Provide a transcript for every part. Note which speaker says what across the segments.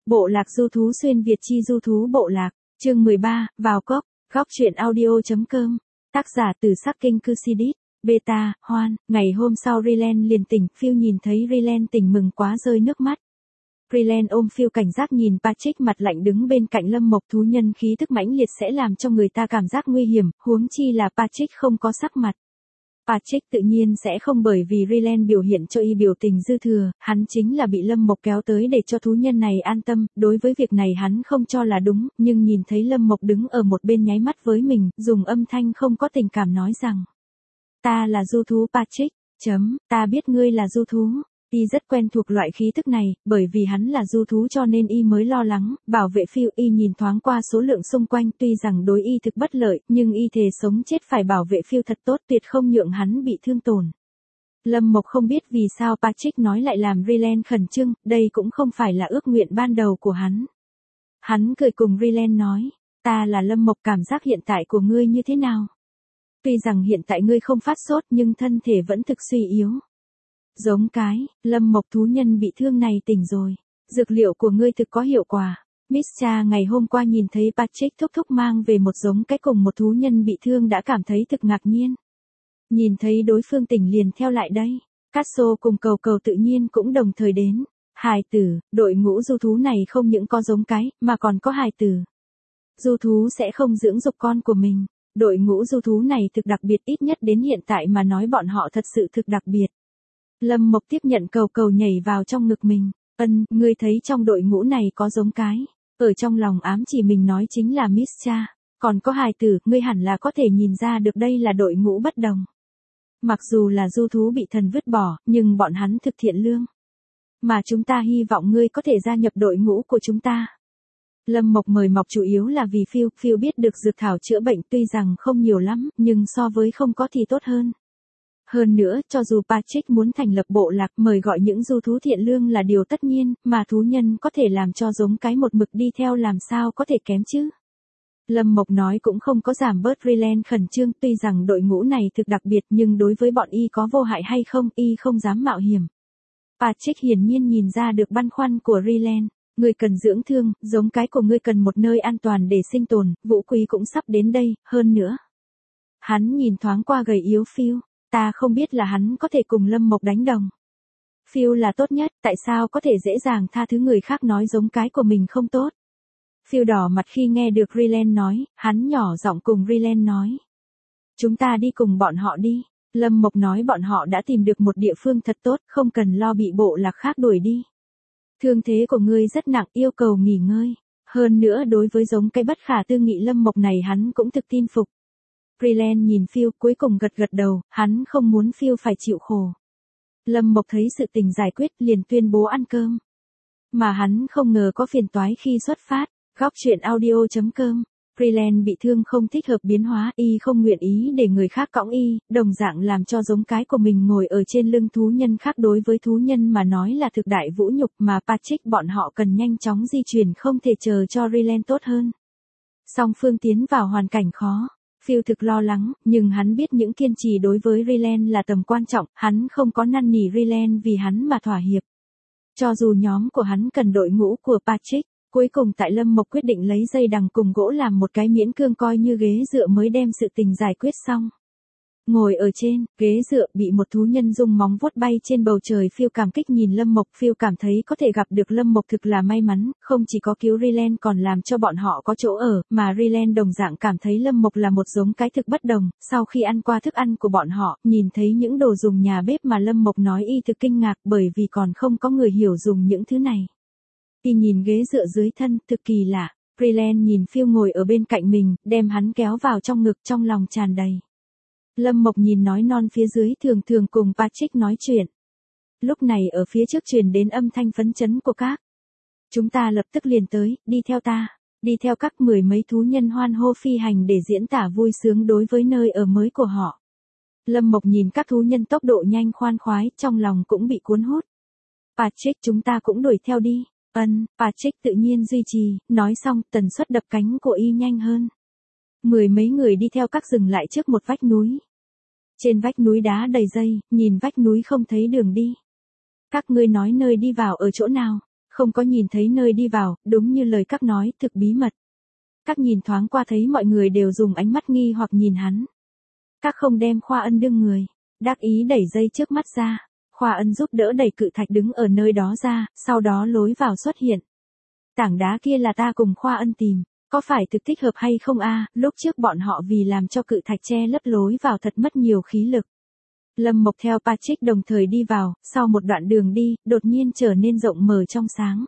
Speaker 1: Bộ lạc du thú xuyên Việt chi du thú bộ lạc, chương 13, vào cốc, góc truyện audio.com, tác giả từ Sắc Kinh Cư Sidit, Beta, Hoan. Ngày hôm sau Rylen liền tỉnh, Phil nhìn thấy Rylen tỉnh mừng quá rơi nước mắt. Rylen ôm Phil cảnh giác nhìn Patrick mặt lạnh đứng bên cạnh Lâm Mộc, thú nhân khí tức mãnh liệt sẽ làm cho người ta cảm giác nguy hiểm, huống chi là Patrick không có sắc mặt. Patrick tự nhiên sẽ không bởi vì Rylen biểu hiện cho y biểu tình dư thừa, hắn chính là bị Lâm Mộc kéo tới để cho thú nhân này an tâm, đối với việc này hắn không cho là đúng, nhưng nhìn thấy Lâm Mộc đứng ở một bên nháy mắt với mình, dùng âm thanh không có tình cảm nói rằng: "Ta là du thú Patrick, ta biết ngươi là du thú." Y rất quen thuộc loại khí tức này, bởi vì hắn là du thú cho nên y mới lo lắng, bảo vệ Phil. Y nhìn thoáng qua số lượng xung quanh, tuy rằng đối y thực bất lợi, nhưng y thề sống chết phải bảo vệ Phil thật tốt, tuyệt không nhượng hắn bị thương tổn. Lâm Mộc không biết vì sao Patrick nói lại làm Rylen khẩn trương, đây cũng không phải là ước nguyện ban đầu của hắn. Hắn cười cùng Rylen nói: "Ta là Lâm Mộc, cảm giác hiện tại của ngươi như thế nào? Tuy rằng hiện tại ngươi không phát sốt nhưng thân thể vẫn thực suy yếu." Giống cái, Lâm Mộc, thú nhân bị thương này tỉnh rồi. Dược liệu của ngươi thực có hiệu quả. Mischa ngày hôm qua nhìn thấy Patrick thúc mang về một giống cái cùng một thú nhân bị thương đã cảm thấy thực ngạc nhiên. Nhìn thấy đối phương tỉnh liền theo lại đây. Casso cùng Cầu Cầu tự nhiên cũng đồng thời đến. Hài tử, đội ngũ du thú này không những có giống cái, mà còn có hài tử. Du thú sẽ không dưỡng dục con của mình. Đội ngũ du thú này thực đặc biệt, ít nhất đến hiện tại mà nói bọn họ thật sự thực đặc biệt. Lâm Mộc tiếp nhận Cầu Cầu nhảy vào trong ngực mình. Ngươi thấy trong đội ngũ này có giống cái. Ở trong lòng ám chỉ mình nói chính là Mischa. Còn có hài tử, ngươi hẳn là có thể nhìn ra được đây là đội ngũ bất đồng. Mặc dù là du thú bị thần vứt bỏ, nhưng bọn hắn thực thiện lương. Mà chúng ta hy vọng ngươi có thể gia nhập đội ngũ của chúng ta. Lâm Mộc mời mọc chủ yếu là vì Phil biết được dược thảo chữa bệnh tuy rằng không nhiều lắm, nhưng so với không có thì tốt hơn. Hơn nữa, cho dù Patrick muốn thành lập bộ lạc, mời gọi những du thú thiện lương là điều tất nhiên, mà thú nhân có thể làm cho giống cái một mực đi theo làm sao có thể kém chứ. Lâm Mộc nói cũng không có giảm bớt Rylen khẩn trương, tuy rằng đội ngũ này thực đặc biệt nhưng đối với bọn y có vô hại hay không, y không dám mạo hiểm. Patrick hiển nhiên nhìn ra được băn khoăn của Rylen. Ngươi cần dưỡng thương, giống cái của ngươi cần một nơi an toàn để sinh tồn, Vũ Quý cũng sắp đến đây, hơn nữa. Hắn nhìn thoáng qua gầy yếu Phil. Ta không biết là hắn có thể cùng Lâm Mộc đánh đồng. Phil là tốt nhất, tại sao có thể dễ dàng tha thứ người khác nói giống cái của mình không tốt. Phil đỏ mặt khi nghe được Rylen nói, hắn nhỏ giọng cùng Rylen nói: "Chúng ta đi cùng bọn họ đi." Lâm Mộc nói bọn họ đã tìm được một địa phương thật tốt, không cần lo bị bộ lạc khác đuổi đi. Thương thế của ngươi rất nặng, yêu cầu nghỉ ngơi. Hơn nữa đối với giống cái bất khả tư nghị Lâm Mộc này hắn cũng thực tin phục. Rylen nhìn Phil cuối cùng gật gật đầu, hắn không muốn Phil phải chịu khổ. Lâm Mộc thấy sự tình giải quyết liền tuyên bố ăn cơm. Mà hắn không ngờ có phiền toái khi xuất phát. Góc truyện audio.com. Rylen bị thương không thích hợp biến hóa, y không nguyện ý để người khác cõng y, đồng dạng làm cho giống cái của mình ngồi ở trên lưng thú nhân khác, đối với thú nhân mà nói là thực đại vũ nhục, mà Patrick bọn họ cần nhanh chóng di chuyển, không thể chờ cho Rylen tốt hơn. Song phương tiến vào hoàn cảnh khó. Phil thực lo lắng, nhưng hắn biết những kiên trì đối với Rylen là tầm quan trọng, hắn không có năn nỉ Rylen vì hắn mà thỏa hiệp. Cho dù nhóm của hắn cần đội ngũ của Patrick, cuối cùng tại Lâm Mộc quyết định lấy dây đằng cùng gỗ làm một cái miễn cương coi như ghế dựa mới đem sự tình giải quyết xong. Ngồi ở trên, ghế dựa bị một thú nhân dùng móng vuốt bay trên bầu trời. Phil cảm kích nhìn Lâm Mộc, Phil cảm thấy có thể gặp được Lâm Mộc thực là may mắn, không chỉ có cứu Rylen còn làm cho bọn họ có chỗ ở, mà Rylen đồng dạng cảm thấy Lâm Mộc là một giống cái thực bất đồng. Sau khi ăn qua thức ăn của bọn họ, nhìn thấy những đồ dùng nhà bếp mà Lâm Mộc nói y thực kinh ngạc, bởi vì còn không có người hiểu dùng những thứ này. Y nhìn ghế dựa dưới thân, thực kỳ lạ. Rylen nhìn Phil ngồi ở bên cạnh mình, đem hắn kéo vào trong ngực, trong lòng tràn đầy. Lâm Mộc nhìn nói non phía dưới thường thường cùng Patrick nói chuyện. Lúc này ở phía trước truyền đến âm thanh phấn chấn của các. "Chúng ta lập tức liền tới, đi theo ta." Đi theo các mười mấy thú nhân hoan hô phi hành để diễn tả vui sướng đối với nơi ở mới của họ. Lâm Mộc nhìn các thú nhân tốc độ nhanh khoan khoái, trong lòng cũng bị cuốn hút. "Patrick, chúng ta cũng đuổi theo đi." Patrick tự nhiên duy trì, nói xong tần suất đập cánh của y nhanh hơn. Mười mấy người đi theo các dừng lại trước một vách núi. Trên vách núi đá đầy dây, nhìn vách núi không thấy đường đi. "Các ngươi nói nơi đi vào ở chỗ nào?" Không có nhìn thấy nơi đi vào, đúng như lời các nói, thực bí mật. Các nhìn thoáng qua thấy mọi người đều dùng ánh mắt nghi hoặc nhìn hắn. Các không đem Khoa Ân đương người. Đắc ý đẩy dây trước mắt ra. Khoa Ân giúp đỡ đẩy cự thạch đứng ở nơi đó ra, sau đó lối vào xuất hiện. Tảng đá kia là ta cùng Khoa Ân tìm. Có phải thực thích hợp hay không a? Lúc trước bọn họ vì làm cho cự thạch che lấp lối vào thật mất nhiều khí lực. Lâm Mộc theo Patrick đồng thời đi vào, sau một đoạn đường đi, đột nhiên trở nên rộng mở trong sáng.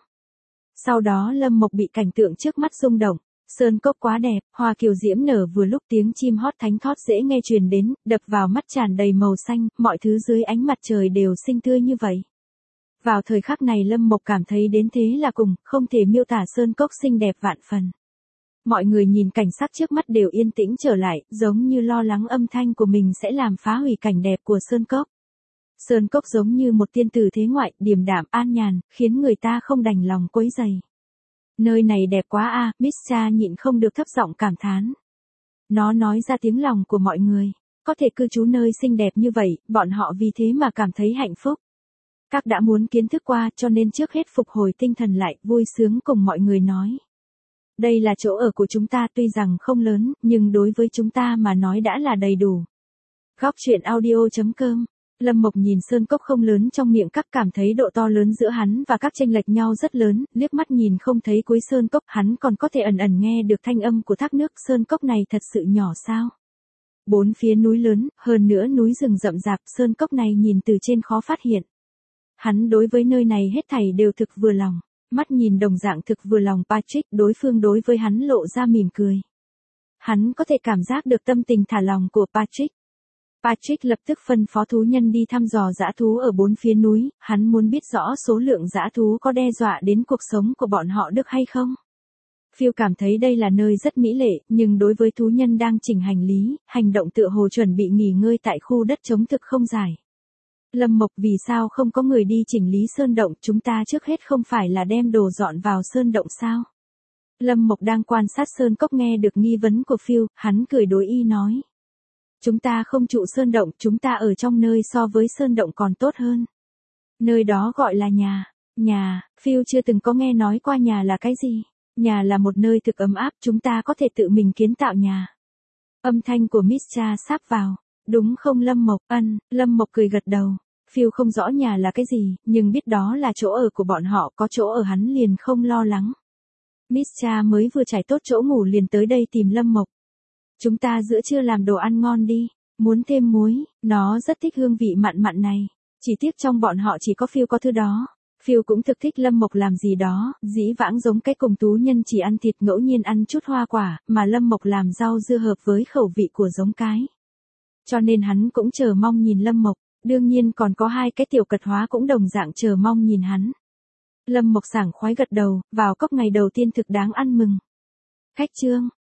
Speaker 1: Sau đó Lâm Mộc bị cảnh tượng trước mắt rung động. Sơn cốc quá đẹp, hoa kiều diễm nở vừa lúc tiếng chim hót thánh thót dễ nghe truyền đến, đập vào mắt tràn đầy màu xanh, mọi thứ dưới ánh mặt trời đều xinh tươi như vậy. Vào thời khắc này Lâm Mộc cảm thấy đến thế là cùng, không thể miêu tả sơn cốc xinh đẹp vạn phần. Mọi người nhìn cảnh sắc trước mắt đều yên tĩnh trở lại, giống như lo lắng âm thanh của mình sẽ làm phá hủy cảnh đẹp của sơn cốc. Sơn cốc giống như một tiên tử thế ngoại, điềm đạm an nhàn, khiến người ta không đành lòng quấy rầy. Nơi này đẹp quá a, Mischa nhịn không được thấp giọng cảm thán. Nó nói ra tiếng lòng của mọi người. Có thể cư trú nơi xinh đẹp như vậy, bọn họ vì thế mà cảm thấy hạnh phúc. Các đã muốn kiến thức qua cho nên trước hết phục hồi tinh thần lại, vui sướng cùng mọi người nói. Đây là chỗ ở của chúng ta tuy rằng không lớn, nhưng đối với chúng ta mà nói đã là đầy đủ. Góc truyện audio.com. Lâm Mộc nhìn sơn cốc không lớn trong miệng các cảm thấy độ to lớn giữa hắn và các chênh lệch nhau rất lớn, liếc mắt nhìn không thấy cuối sơn cốc, hắn còn có thể ẩn ẩn nghe được thanh âm của thác nước, sơn cốc này thật sự nhỏ sao? Bốn phía núi lớn, hơn nữa núi rừng rậm rạp, sơn cốc này nhìn từ trên khó phát hiện. Hắn đối với nơi này hết thảy đều thực vừa lòng, mắt nhìn đồng dạng thực vừa lòng Patrick, đối phương đối với hắn lộ ra mỉm cười. Hắn có thể cảm giác được tâm tình thả lòng của Patrick. Patrick lập tức phân phó thú nhân đi thăm dò dã thú ở bốn phía núi, hắn muốn biết rõ số lượng dã thú có đe dọa đến cuộc sống của bọn họ được hay không. Phil cảm thấy đây là nơi rất mỹ lệ, nhưng đối với thú nhân đang chỉnh hành lý, hành động tựa hồ chuẩn bị nghỉ ngơi tại khu đất trống thực không dài. Lâm Mộc, vì sao không có người đi chỉnh lý sơn động, chúng ta trước hết không phải là đem đồ dọn vào sơn động sao? Lâm Mộc đang quan sát sơn cốc nghe được nghi vấn của Phil, hắn cười đối y nói. Chúng ta không trụ sơn động, chúng ta ở trong nơi so với sơn động còn tốt hơn. Nơi đó gọi là nhà. Nhà, Phil chưa từng có nghe nói qua nhà là cái gì. Nhà là một nơi thực ấm áp, chúng ta có thể tự mình kiến tạo nhà. Âm thanh của Mischa sáp vào. Đúng không Lâm Mộc? Lâm Mộc cười gật đầu. Phil không rõ nhà là cái gì, nhưng biết đó là chỗ ở của bọn họ, có chỗ ở hắn liền không lo lắng. Mischa mới vừa trải tốt chỗ ngủ liền tới đây tìm Lâm Mộc. Chúng ta giữa trưa làm đồ ăn ngon đi, muốn thêm muối, nó rất thích hương vị mặn mặn này. Chỉ tiếc trong bọn họ chỉ có Phil có thứ đó. Phil cũng thực thích Lâm Mộc làm gì đó, dĩ vãng giống cái cùng tú nhân chỉ ăn thịt ngẫu nhiên ăn chút hoa quả, mà Lâm Mộc làm rau dưa hợp với khẩu vị của giống cái. Cho nên hắn cũng chờ mong nhìn Lâm Mộc, đương nhiên còn có hai cái tiểu cật hóa cũng đồng dạng chờ mong nhìn hắn. Lâm Mộc sảng khoái gật đầu, vào cốc ngày đầu tiên thực đáng ăn mừng. Khách trương,